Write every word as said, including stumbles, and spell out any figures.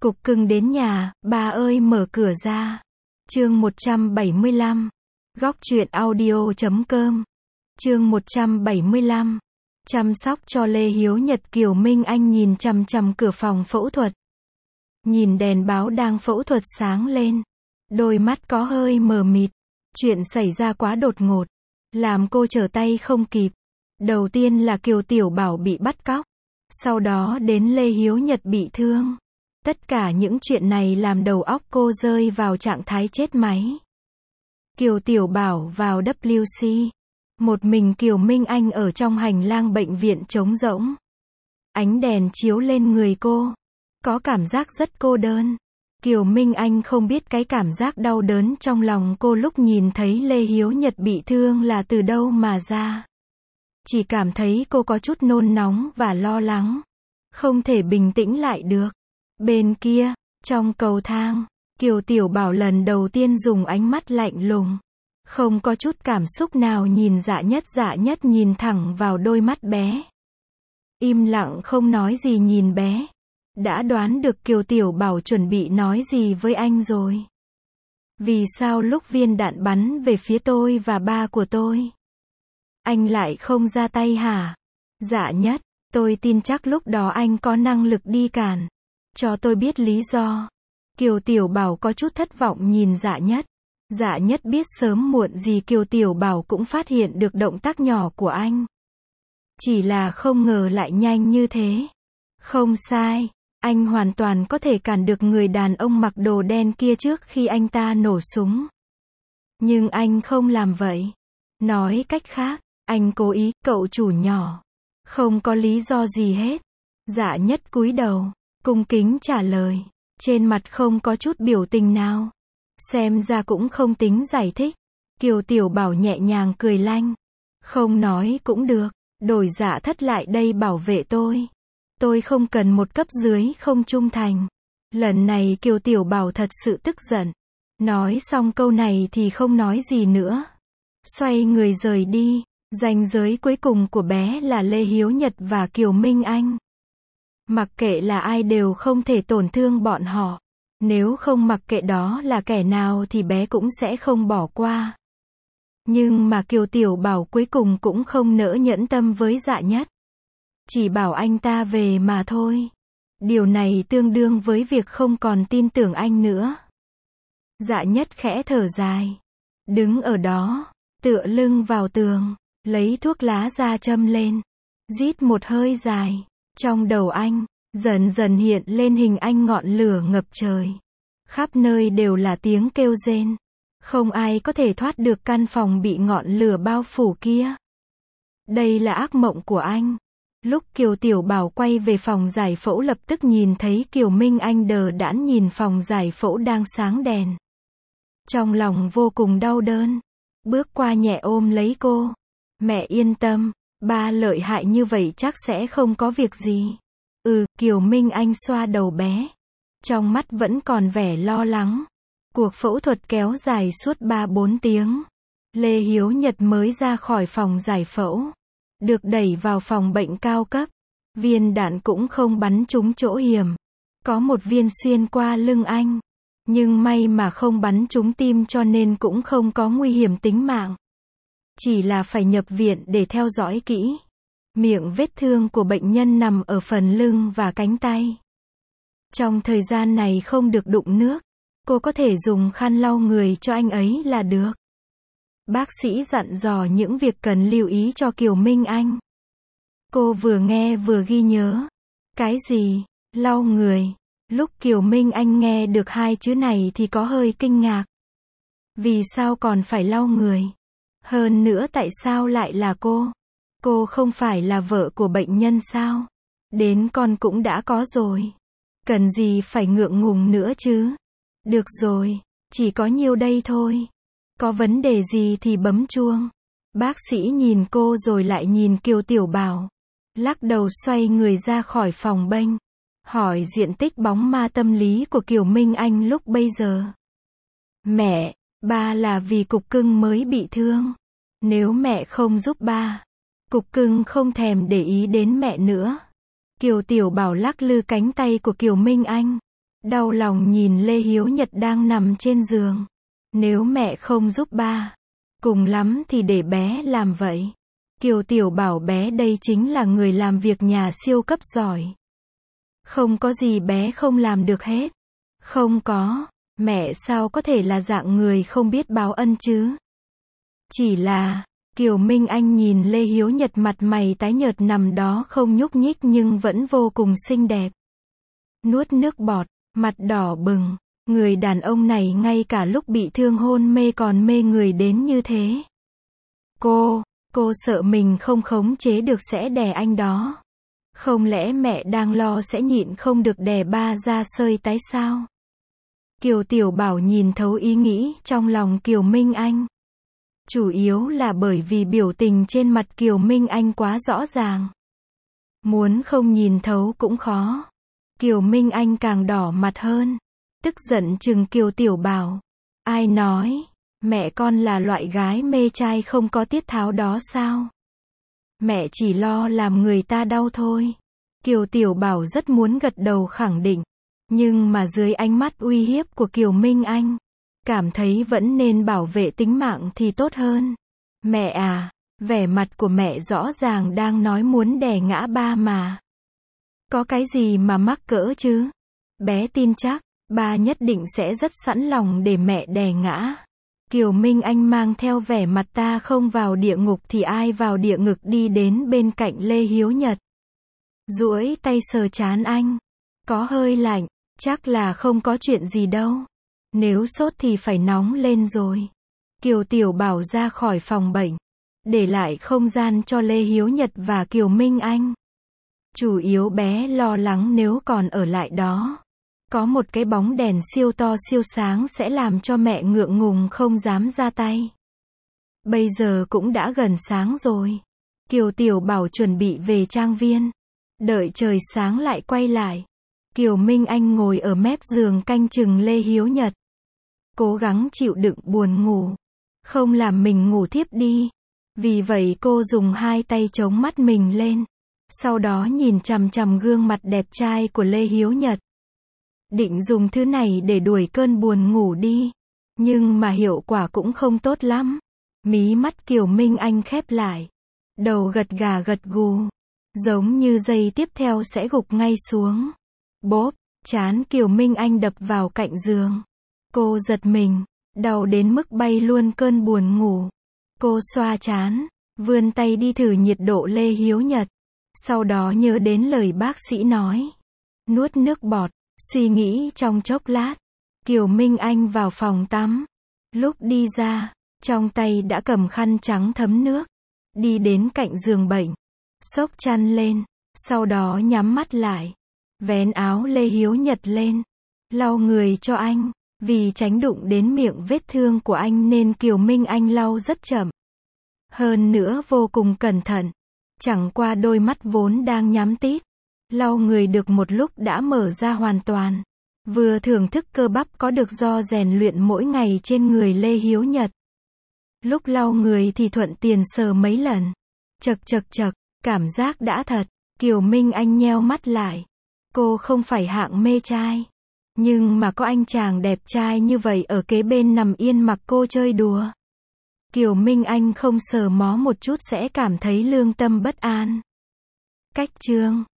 Cục cưng đến nhà, ba ơi mở cửa ra. Chương một trăm bảy mươi lăm. Góc truyện audio chấm com. Chương một trăm bảy mươi lăm. Chăm sóc cho Lê Hiếu Nhật. Kiều Minh Anh nhìn chằm chằm cửa phòng phẫu thuật. Nhìn đèn báo đang phẫu thuật sáng lên. Đôi mắt có hơi mờ mịt. Chuyện xảy ra quá đột ngột. Làm cô trở tay không kịp. Đầu tiên là Kiều Tiểu Bảo bị bắt cóc. Sau đó đến Lê Hiếu Nhật bị thương. Tất cả những chuyện này làm đầu óc cô rơi vào trạng thái chết máy. Kiều Tiểu Bảo vào W C. Một mình Kiều Minh Anh ở trong hành lang bệnh viện trống rỗng. Ánh đèn chiếu lên người cô. Có cảm giác rất cô đơn. Kiều Minh Anh không biết cái cảm giác đau đớn trong lòng cô lúc nhìn thấy Lê Hiếu Nhật bị thương là từ đâu mà ra. Chỉ cảm thấy cô có chút nôn nóng và lo lắng. Không thể bình tĩnh lại được. Bên kia, trong cầu thang, Kiều Tiểu Bảo lần đầu tiên dùng ánh mắt lạnh lùng. Không có chút cảm xúc nào nhìn Dạ Nhất. Dạ Nhất nhìn thẳng vào đôi mắt bé. Im lặng không nói gì nhìn bé. Đã đoán được Kiều Tiểu Bảo chuẩn bị nói gì với anh rồi. Vì sao lúc viên đạn bắn về phía tôi và ba của tôi, anh lại không ra tay hả? Dạ Nhất, tôi tin chắc lúc đó anh có năng lực đi cản. Cho tôi biết lý do. Kiều Tiểu Bảo có chút thất vọng nhìn Dạ Nhất. Dạ Nhất biết sớm muộn gì Kiều Tiểu Bảo cũng phát hiện được động tác nhỏ của anh. Chỉ là không ngờ lại nhanh như thế. Không sai, anh hoàn toàn có thể cản được người đàn ông mặc đồ đen kia trước khi anh ta nổ súng. Nhưng anh không làm vậy. Nói cách khác, anh cố ý, cậu chủ nhỏ. Không có lý do gì hết. Dạ Nhất cúi đầu, cung kính trả lời. Trên mặt không có chút biểu tình nào. Xem ra cũng không tính giải thích. Kiều Tiểu Bảo nhẹ nhàng cười lanh. Không nói cũng được. Đổi Dạ Thất lại đây bảo vệ tôi. Tôi không cần một cấp dưới không trung thành. Lần này Kiều Tiểu Bảo thật sự tức giận. Nói xong câu này thì không nói gì nữa. Xoay người rời đi. Ranh giới cuối cùng của bé là Lê Hiếu Nhật và Kiều Minh Anh. Mặc kệ là ai đều không thể tổn thương bọn họ. Nếu không mặc kệ đó là kẻ nào thì bé cũng sẽ không bỏ qua. Nhưng mà Kiều Tiểu Bảo cuối cùng cũng không nỡ nhẫn tâm với Dạ Nhất. Chỉ bảo anh ta về mà thôi. Điều này tương đương với việc không còn tin tưởng anh nữa. Dạ Nhất khẽ thở dài. Đứng ở đó, tựa lưng vào tường, lấy thuốc lá ra châm lên. Rít một hơi dài. Trong đầu anh, dần dần hiện lên hình ảnh ngọn lửa ngập trời. Khắp nơi đều là tiếng kêu rên. Không ai có thể thoát được căn phòng bị ngọn lửa bao phủ kia. Đây là ác mộng của anh. Lúc Kiều Tiểu Bảo quay về phòng giải phẫu lập tức nhìn thấy Kiều Minh Anh đờ đẫn nhìn phòng giải phẫu đang sáng đèn. Trong lòng vô cùng đau đớn. Bước qua nhẹ ôm lấy cô. Mẹ yên tâm, ba lợi hại như vậy chắc sẽ không có việc gì. Ừ, Kiều Minh Anh xoa đầu bé. Trong mắt vẫn còn vẻ lo lắng. Cuộc phẫu thuật kéo dài suốt ba bốn tiếng. Lê Hiếu Nhật mới ra khỏi phòng giải phẫu. Được đẩy vào phòng bệnh cao cấp. Viên đạn cũng không bắn trúng chỗ hiểm. Có một viên xuyên qua lưng anh. Nhưng may mà không bắn trúng tim cho nên cũng không có nguy hiểm tính mạng. Chỉ là phải nhập viện để theo dõi kỹ. Miệng vết thương của bệnh nhân nằm ở phần lưng và cánh tay. Trong thời gian này không được đụng nước. Cô có thể dùng khăn lau người cho anh ấy là được. Bác sĩ dặn dò những việc cần lưu ý cho Kiều Minh Anh. Cô vừa nghe vừa ghi nhớ. Cái gì? Lau người. Lúc Kiều Minh Anh nghe được hai chữ này thì có hơi kinh ngạc. Vì sao còn phải lau người? Hơn nữa tại sao lại là cô? Cô không phải là vợ của bệnh nhân sao? Đến con cũng đã có rồi. Cần gì phải ngượng ngùng nữa chứ? Được rồi, chỉ có nhiêu đây thôi. Có vấn đề gì thì bấm chuông. Bác sĩ nhìn cô rồi lại nhìn Kiều Tiểu Bảo. Lắc đầu xoay người ra khỏi phòng bệnh. Hỏi diện tích bóng ma tâm lý của Kiều Minh Anh lúc bây giờ. Mẹ, ba là vì cục cưng mới bị thương. Nếu mẹ không giúp ba, cục cưng không thèm để ý đến mẹ nữa. Kiều Tiểu Bảo lắc lư cánh tay của Kiều Minh Anh. Đau lòng nhìn Lê Hiếu Nhật đang nằm trên giường. Nếu mẹ không giúp ba, cùng lắm thì để bé làm vậy. Kiều Tiểu bảo bé đây chính là người làm việc nhà siêu cấp giỏi. Không có gì bé không làm được hết. Không có, mẹ sao có thể là dạng người không biết báo ân chứ? Chỉ là, Kiều Minh Anh nhìn Lê Hiếu Nhật mặt mày tái nhợt nằm đó không nhúc nhích nhưng vẫn vô cùng xinh đẹp. Nuốt nước bọt, mặt đỏ bừng, người đàn ông này ngay cả lúc bị thương hôn mê còn mê người đến như thế. Cô, cô sợ mình không khống chế được sẽ đè anh đó. Không lẽ mẹ đang lo sẽ nhịn không được đè ba ra sơi tái sao? Kiều Tiểu Bảo nhìn thấu ý nghĩ trong lòng Kiều Minh Anh. Chủ yếu là bởi vì biểu tình trên mặt Kiều Minh Anh quá rõ ràng. Muốn không nhìn thấu cũng khó. Kiều Minh Anh càng đỏ mặt hơn. Tức giận chừng Kiều Tiểu Bảo. Ai nói, mẹ con là loại gái mê trai không có tiết tháo đó sao? Mẹ chỉ lo làm người ta đau thôi. Kiều Tiểu Bảo rất muốn gật đầu khẳng định. Nhưng mà dưới ánh mắt uy hiếp của Kiều Minh Anh, cảm thấy vẫn nên bảo vệ tính mạng thì tốt hơn. Mẹ à, vẻ mặt của mẹ rõ ràng đang nói muốn đè ngã ba mà. Có cái gì mà mắc cỡ chứ? Bé tin chắc, ba nhất định sẽ rất sẵn lòng để mẹ đè ngã. Kiều Minh Anh mang theo vẻ mặt ta không vào địa ngục thì ai vào địa ngục đi đến bên cạnh Lê Hiếu Nhật. Duỗi tay sờ trán anh. Có hơi lạnh, chắc là không có chuyện gì đâu. Nếu sốt thì phải nóng lên rồi. Kiều Tiểu Bảo ra khỏi phòng bệnh, để lại không gian cho Lê Hiếu Nhật và Kiều Minh Anh. Chủ yếu bé lo lắng nếu còn ở lại đó, có một cái bóng đèn siêu to siêu sáng sẽ làm cho mẹ ngượng ngùng không dám ra tay. Bây giờ cũng đã gần sáng rồi. Kiều Tiểu Bảo chuẩn bị về trang viên. Đợi trời sáng lại quay lại. Kiều Minh Anh ngồi ở mép giường canh chừng Lê Hiếu Nhật. Cố gắng chịu đựng buồn ngủ. Không làm mình ngủ thiếp đi. Vì vậy cô dùng hai tay chống mắt mình lên. Sau đó nhìn chằm chằm gương mặt đẹp trai của Lê Hiếu Nhật. Định dùng thứ này để đuổi cơn buồn ngủ đi. Nhưng mà hiệu quả cũng không tốt lắm. Mí mắt Kiều Minh Anh khép lại. Đầu gật gà gật gù. Giống như giây tiếp theo sẽ gục ngay xuống. Bốp, trán Kiều Minh Anh đập vào cạnh giường. Cô giật mình, đau đến mức bay luôn cơn buồn ngủ. Cô xoa trán, vươn tay đi thử nhiệt độ Lê Hiếu Nhật. Sau đó nhớ đến lời bác sĩ nói. Nuốt nước bọt, suy nghĩ trong chốc lát. Kiều Minh Anh vào phòng tắm. Lúc đi ra, trong tay đã cầm khăn trắng thấm nước. Đi đến cạnh giường bệnh. Xốc chăn lên, sau đó nhắm mắt lại. Vén áo Lê Hiếu Nhật lên. Lau người cho anh. Vì tránh đụng đến miệng vết thương của anh nên Kiều Minh Anh lau rất chậm. Hơn nữa vô cùng cẩn thận. Chẳng qua đôi mắt vốn đang nhắm tít. Lau người được một lúc đã mở ra hoàn toàn. Vừa thưởng thức cơ bắp có được do rèn luyện mỗi ngày trên người Lê Hiếu Nhật. Lúc lau người thì thuận tiền sờ mấy lần. Chật chật chật, cảm giác đã thật. Kiều Minh Anh nheo mắt lại. Cô không phải hạng mê trai. Nhưng mà có anh chàng đẹp trai như vậy ở kế bên nằm yên mặc cô chơi đùa. Kiều Minh Anh không sờ mó một chút sẽ cảm thấy lương tâm bất an. Cách chương